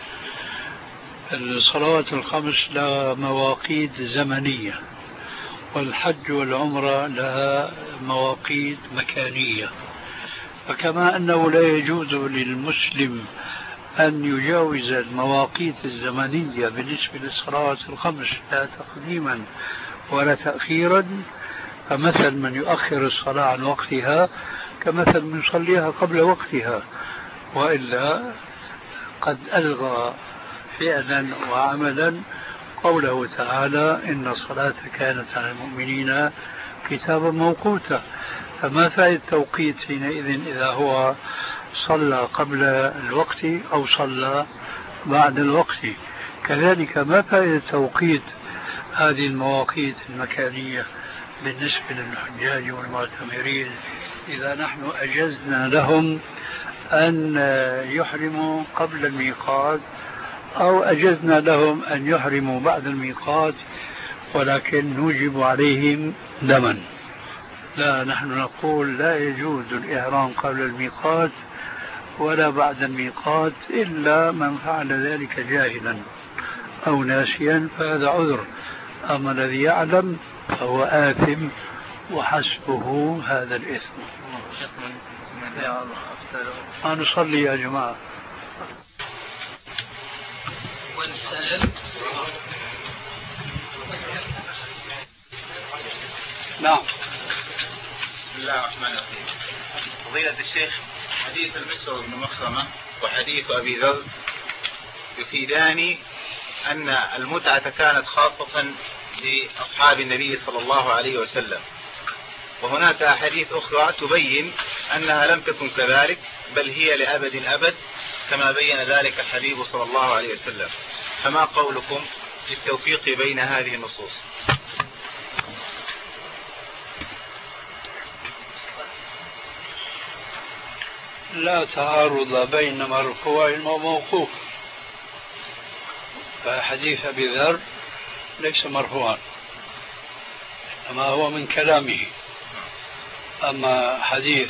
[SPEAKER 3] الصلوات الخمس لها مواقيت زمنية، والحج والعمرة لها مواقيت مكانية. فكما أنه لا يجوز للمسلم أن يجاوز المواقيت الزمنية بالنسبة للصلوات الخمس لا تقديما ولا تأخيرا، فمثل من يؤخر الصلاة عن وقتها كمثل من يصليها قبل وقتها، وإلا قد ألغى فعلا وعملا قوله تعالى إن الصلاة كانت على المؤمنين كتابا موقوتا. فما فائدة التوقيت حينئذ إذا هو صلى قبل الوقت أو صلى بعد الوقت؟ كذلك ما فائدة توقيت هذه المواقيت المكانية بالنسبة للحجاج والمعتمرين إذا نحن أجزنا لهم أن يحرموا قبل الميقات أو أجزنا لهم أن يحرموا بعد الميقات، ولكن نوجب عليهم دما؟ لا، نحن نقول لا يجوز الإحرام قبل الميقات ولا بعد الميقات إلا من فعل ذلك جاهلا أو ناسيا فهذا عذر، أما الذي يعلم فهو آثم وحسبه هذا الإثم. يا الله ما نصلي يا جماعة. نعم.
[SPEAKER 5] بسم الله الرحمن الرحيم. فضيلة الشيخ، حديث المسور بن مخرمة وحديث أبي ذر يفيدان أن المتعة كانت خاصة لأصحاب النبي صلى الله عليه وسلم، وهناك أحاديث أخرى تبين أنها لم تكن كذلك بل هي لأبد الأبد كما بين ذلك الحبيب صلى الله عليه وسلم، فما قولكم للتوفيق بين هذه النصوص؟
[SPEAKER 3] لا تعارض بين مرفوع وموقوف، فحديث أبي ذر ليس مرفوعا أما هو من كلامه، أما حديث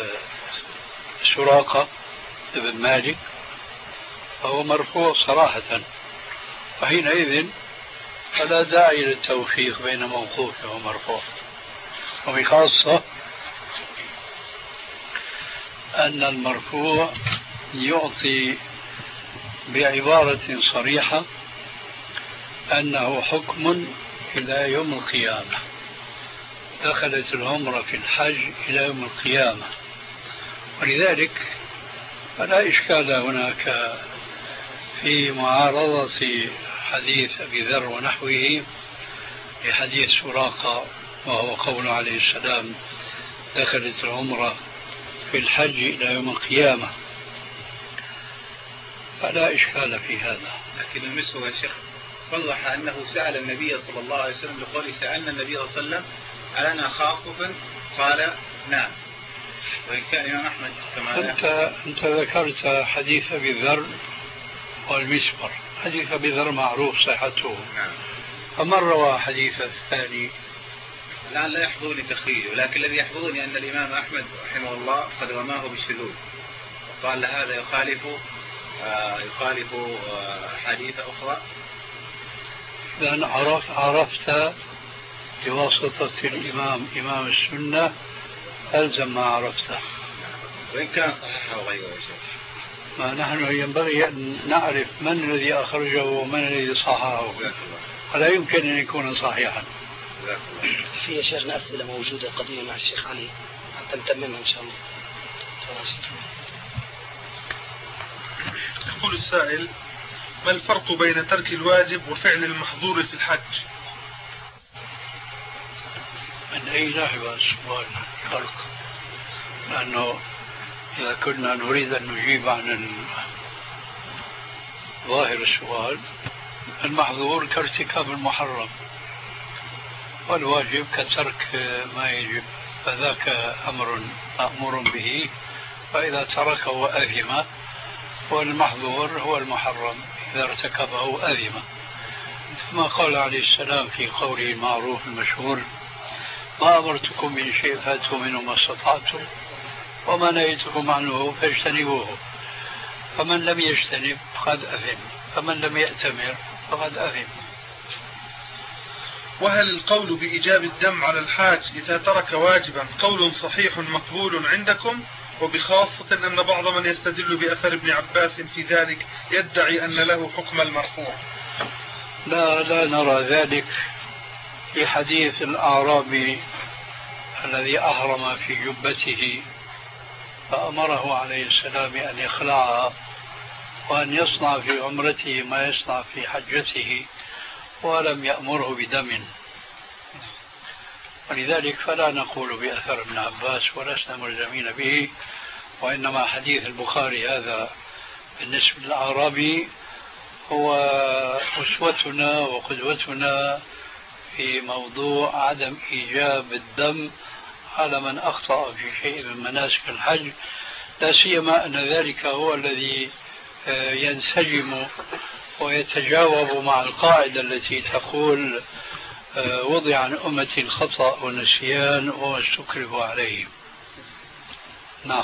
[SPEAKER 3] سراقة ابن مالك فهو مرفوع صراحة، وحينئذ فلا داعي للتوفيق بين موقوف ومرفوع. وبخاصة أن المرفوع يعطي بعبارة صريحة أنه حكم إلى يوم القيامة، دخلت العمرة في الحج إلى يوم القيامة، ولذلك فلا إشكال هناك في معارضة حديث أبي ذر ونحوه لحديث سراقة، وهو قوله عليه السلام: دخلت العمرة في الحج إلى يوم القيامة، فلا إشكال في هذا.
[SPEAKER 5] لكن المسه يا شيخ صرح أنه سأل النبي صلى الله عليه وسلم بقوله: سألنا النبي صلى الله عليه وسلم ألنا خاصة؟ قال: نعم. وإن كان الإمام أحمد كما
[SPEAKER 3] أنت, أنت ذكرت حديث أبي ذر والمسبر. حديث أبي ذر معروف صحته.
[SPEAKER 5] نعم.
[SPEAKER 3] فمن روى حديث الثاني؟
[SPEAKER 5] الآن لا يحضرني تخريجه، لكن الذي يحضرني أن الإمام أحمد رحمه الله قد رماه بالشذوذ وقال هذا يخالف آه يخالف آه حديث أخرى.
[SPEAKER 3] لأن عرف عرفت بواسطة الإمام إمام السنة ألزم ما عرفته،
[SPEAKER 5] وإن كان صححه غيره يا شيخ.
[SPEAKER 3] ما نحن ينبغي أن نعرف من الذي أخرجه ومن الذي صححه، ولا يمكن أن يكون صحيحا.
[SPEAKER 2] في يا شيخنا أسئلة موجودة قديمة مع الشيخ علي حتى نتممها إن شاء الله.
[SPEAKER 4] يقول السائل: ما الفرق بين ترك الواجب وفعل المحظور في الحج؟
[SPEAKER 3] من أي ناحية السؤال فرق؟ لأنه إذا كنا نريد أن نجيب عن ظاهر السؤال، المحظور كارتكاب المحرم، والواجب كترك ما يجب، فذاك أمر مأمور به، فإذا تركه أثم، والمحظور هو المحرم إذا ارتكبه أثم. كما قال عليه السلام في قوله المعروف المشهور: ما أمرتكم من شيء فاتوا منه ما استطعتم وما نهيتكم عنه فاجتنبوه، فمن لم يجتنب فقد أثم، فمن لم يأتمر فقد أثم.
[SPEAKER 4] وهل القول بإيجاب الدم على الحاج إذا ترك واجبا قول صحيح مقبول عندكم، وبخاصة أن بعض من يستدل بأثر ابن عباس في ذلك يدعي أن له حكم المرفوع؟
[SPEAKER 3] لا لا نرى ذلك. في حديث الأعرابي الذي أحرم في جبته فأمره عليه السلام أن يخلعها وأن يصنع في عمرته ما يصنع في حجته، ولم يأمره بدم، ولذلك فلا نقول بأثر ابن عباس ولسنا ملزمين به. وإنما حديث البخاري هذا بالنسبة للأعرابي هو أسوتنا وقدوتنا في موضوع عدم إيجاب الدم على من أخطأ في شيء من مناسك الحج، لا سيما أن ذلك هو الذي ينسجم ويتجاوب مع القاعدة التي تقول: وضع عن أمتي الخطأ والنسيان وما استكرهوا عليه. نعم.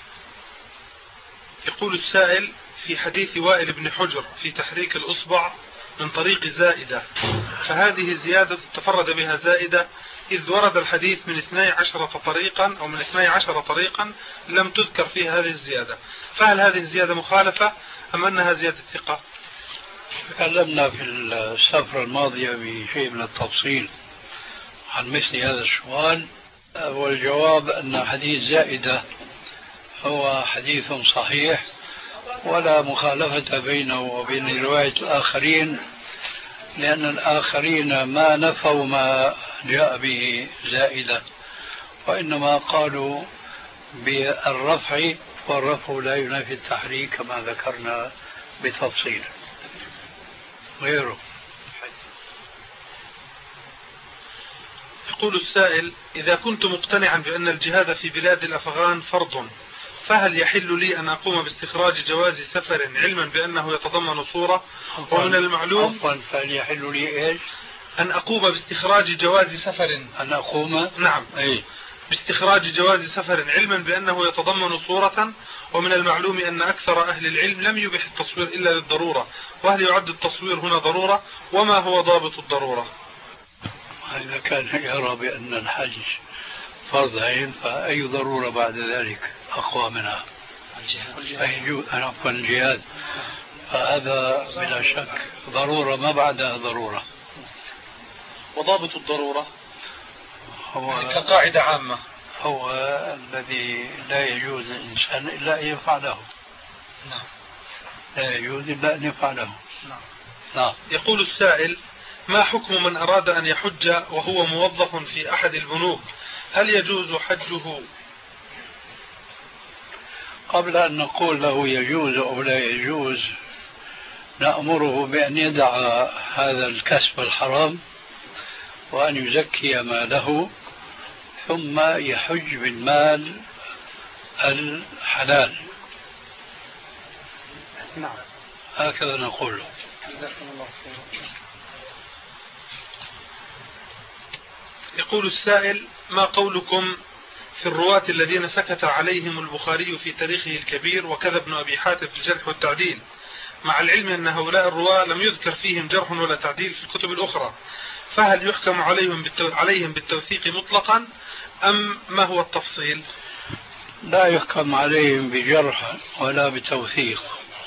[SPEAKER 4] يقول السائل: في حديث وائل بن حجر في تحريك الأصبع من طريق زائدة، فهذه زيادة تفرد بها زائدة، إذ ورد الحديث من اثني عشرة طريقا أو من اثني عشر طريقا لم تذكر فيها هذه الزيادة، فهل هذه الزيادة مخالفة أم أنها زيادة ثقة؟
[SPEAKER 3] تكلمنا في السفرة الماضية بشيء من التفصيل عن مثل هذا السؤال، والجواب أن حديث زائدة هو حديث صحيح ولا مخالفة بينه وبين رواية الآخرين، لأن الآخرين ما نفوا ما جاء به زائدة، وإنما قالوا بالرفع، والرفع لا ينافي التحريك كما ذكرنا بتفصيل. غيره.
[SPEAKER 4] يقول السائل: إذا كنت مقتنعا بأن الجهاد في بلاد الأفغان فرض، فهل يحل لي أن أقوم باستخراج جواز سفر علما بأنه يتضمن صورة؟ ومن المعلوم
[SPEAKER 3] عفوا فهل يحل لي إيش؟
[SPEAKER 4] أن أقوم باستخراج جواز سفر.
[SPEAKER 3] أن أقوم؟
[SPEAKER 4] نعم.
[SPEAKER 3] أي.
[SPEAKER 4] باستخراج جواز سفر علما بأنه يتضمن صورة، ومن المعلوم أن أكثر أهل العلم لم يبح التصوير إلا للضرورة، وهل يعد التصوير هنا ضرورة؟ وما هو ضابط الضرورة؟
[SPEAKER 3] إذا كان يرى بأن الحج فرض عين فأي ضرورة بعد ذلك أقوى منها؟ الجهاد. عفوا الجهاد، فهذا بلا شك ضرورة ما بعدها ضرورة.
[SPEAKER 4] وضابط الضرورة
[SPEAKER 3] هو
[SPEAKER 4] كقاعدة عامة
[SPEAKER 3] هو الذي لا يجوز الإنسان إلا أن يفعله. نعم. لا يجوز إلا أن يفعله.
[SPEAKER 4] نعم.
[SPEAKER 3] نعم.
[SPEAKER 4] يقول السائل: ما حكم من أراد أن يحج وهو موظف في أحد البنوك؟ هل يجوز حجه؟
[SPEAKER 3] قبل أن نقول له يجوز أو لا يجوز، نأمره بأن يدع هذا الكسب الحرام وأن يزكي ماله ثم يحج بالمال الحلال.
[SPEAKER 4] نعم.
[SPEAKER 3] هكذا نقول.
[SPEAKER 4] يقول السائل: ما قولكم في الرواة الذين سكت عليهم البخاري في تاريخه الكبير وكذا ابن أبي حاتم في الجرح والتعديل، مع العلم أن هؤلاء الرواة لم يذكر فيهم جرح ولا تعديل في الكتب الأخرى، فهل يحكم عليهم عليهم بالتوثيق مطلقا أم ما هو التفصيل؟
[SPEAKER 3] لا يحكم عليهم بجرح ولا بتوثيق،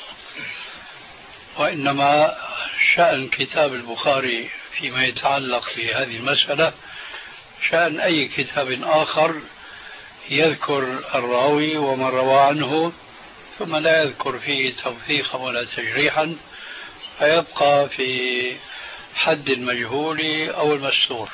[SPEAKER 3] وإنما شأن كتاب البخاري فيما يتعلق بهذه المسألة شأن أي كتاب آخر يذكر الراوي ومن روى عنه ثم لا يذكر فيه توثيقا ولا تجريحا، فيبقى في حد المجهول أو المستور.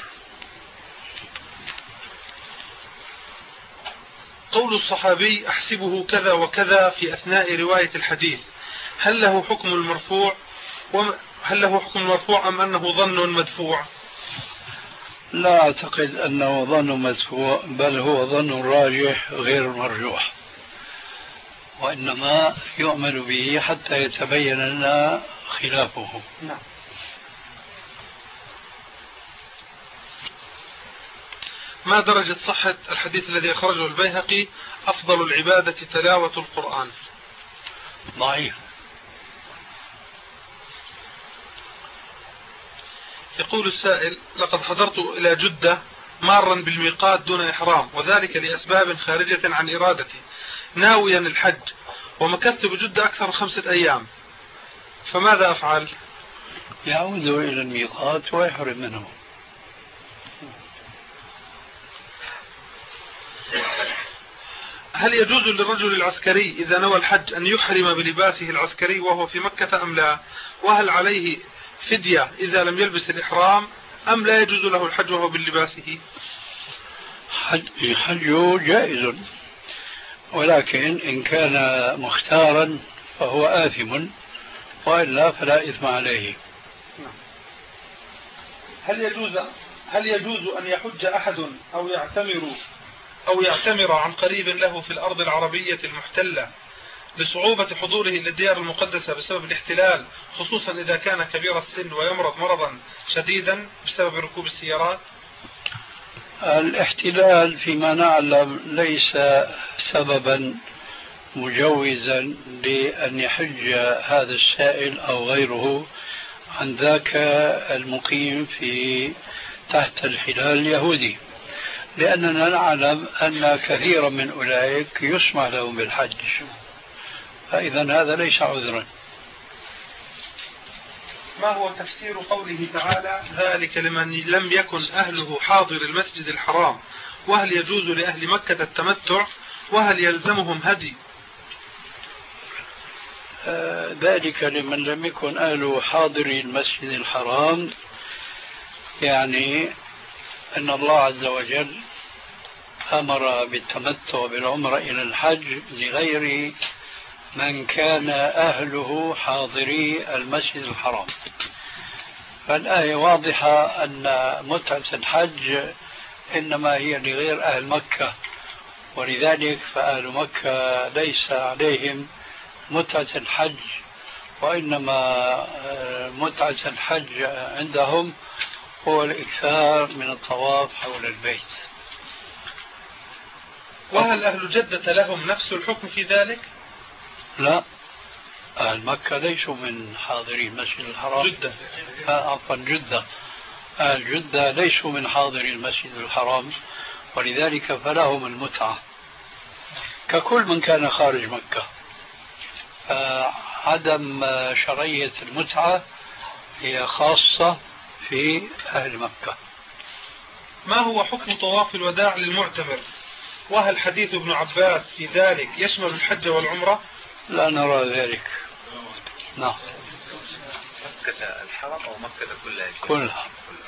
[SPEAKER 4] قول الصحابي: أحسبه كذا وكذا في أثناء رواية الحديث، هل له حكم المرفوع هل له حكم المرفوع أم أنه ظن مدفوع؟
[SPEAKER 3] لا أعتقد أنه ظن مدفوع، بل هو ظن راجح غير مرجوح، وإنما يؤمن به حتى يتبين لنا خلافه.
[SPEAKER 4] نعم. ما درجة صحة الحديث الذي أخرجه البيهقي: أفضل العبادة تلاوة القرآن؟
[SPEAKER 3] ضعيف.
[SPEAKER 4] يقول السائل: لقد حضرت إلى جدة مارا بالميقات دون إحرام، وذلك لأسباب خارجة عن إرادتي، ناويا الحج، ومكثت بجدة أكثر من خمسة أيام، فماذا أفعل؟
[SPEAKER 3] يعود إلى الميقات ويحرم منه.
[SPEAKER 4] هل يجوز للرجل العسكري إذا نوى الحج أن يحرم بلباسه العسكري وهو في مكة أم لا؟ وهل عليه فدية إذا لم يلبس الإحرام أم لا يجوز له الحج وهو بلباسه؟
[SPEAKER 3] حجه جائز، ولكن إن كان مختارا فهو آثم، وإلا فلا إثم عليه.
[SPEAKER 4] هل يجوز هل يجوز أن يحج أحد أو يعتمر أو يعتمر عن قريب له في الأرض العربية المحتلة لصعوبة حضوره إلى الديار المقدسة بسبب الاحتلال، خصوصا إذا كان كبير السن ويمرض مرضا شديدا بسبب ركوب السيارات؟
[SPEAKER 3] الاحتلال فيما نعلم ليس سببا مجوزا لأن يحج هذا السائل أو غيره عن ذاك المقيم في تحت الحلال اليهودي، لأننا نعلم أن كثيرا من أولئك يسمح لهم بالحج، فإذا هذا ليس عذرا.
[SPEAKER 4] ما هو تفسير قوله تعالى: ذلك لمن لم يكن أهله حاضر المسجد الحرام، وهل يجوز لأهل مكة التمتع، وهل يلزمهم هدي؟
[SPEAKER 3] آه ذلك لمن لم يكن أهله حاضر المسجد الحرام، يعني أن الله عز وجل أمر بالتمتع بالعمرة إلى الحج لغير من كان أهله حاضري المسجد الحرام. فالآية واضحة أن متعة الحج إنما هي لغير أهل مكة، ولذلك فأهل مكة ليس عليهم متعة الحج، وإنما متعة الحج عندهم هو الإكثار من الطواف حول البيت.
[SPEAKER 4] وهل أهل جدة لهم نفس الحكم في ذلك؟
[SPEAKER 3] لا، أهل مكة ليسوا من حاضري المسجد الحرام.
[SPEAKER 4] جدة
[SPEAKER 3] عفوا جدة أهل جدة ليسوا من حاضري المسجد الحرام، ولذلك فلهم المتعة ككل من كان خارج مكة. عدم شرعية المتعة هي خاصة في أهل مكة.
[SPEAKER 4] ما هو حكم طواف الوداع للمعتمر؟ وهل حديث ابن عباس في ذلك يشمل الحج والعمرة؟
[SPEAKER 3] لا نرى ذلك. نعم.
[SPEAKER 5] مكة الحرم أو مكة كلها؟
[SPEAKER 3] كلها.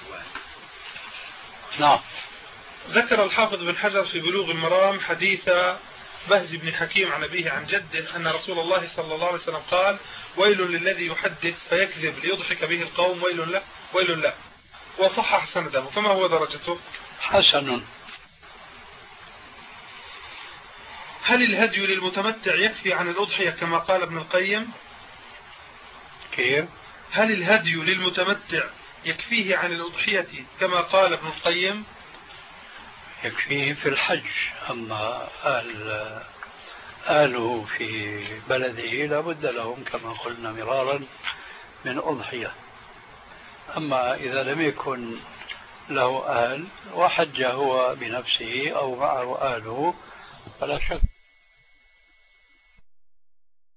[SPEAKER 3] نعم.
[SPEAKER 4] ذكر الحافظ بن حجر في بلوغ المرام حديث بهز بن حكيم عن أبيه عن جده أن رسول الله صلى الله عليه وسلم قال: ويل للذي يحدث فيكذب ليضحك به القوم، ويل له ويل له. وصحح سنده، فما هو درجته؟
[SPEAKER 3] حسن.
[SPEAKER 4] هل الهدي للمتمتع يكفي عن الأضحية كما قال ابن القيم؟
[SPEAKER 3] كيف؟
[SPEAKER 4] هل الهدي للمتمتع يكفيه عن الأضحية كما قال ابن القيم؟
[SPEAKER 3] يكفيه في الحج، أما أهل أهله في بلده لابد لهم كما قلنا مرارا من أضحية. أما إذا لم يكن له أهل وحج هو بنفسه أو معه أهله فلا شك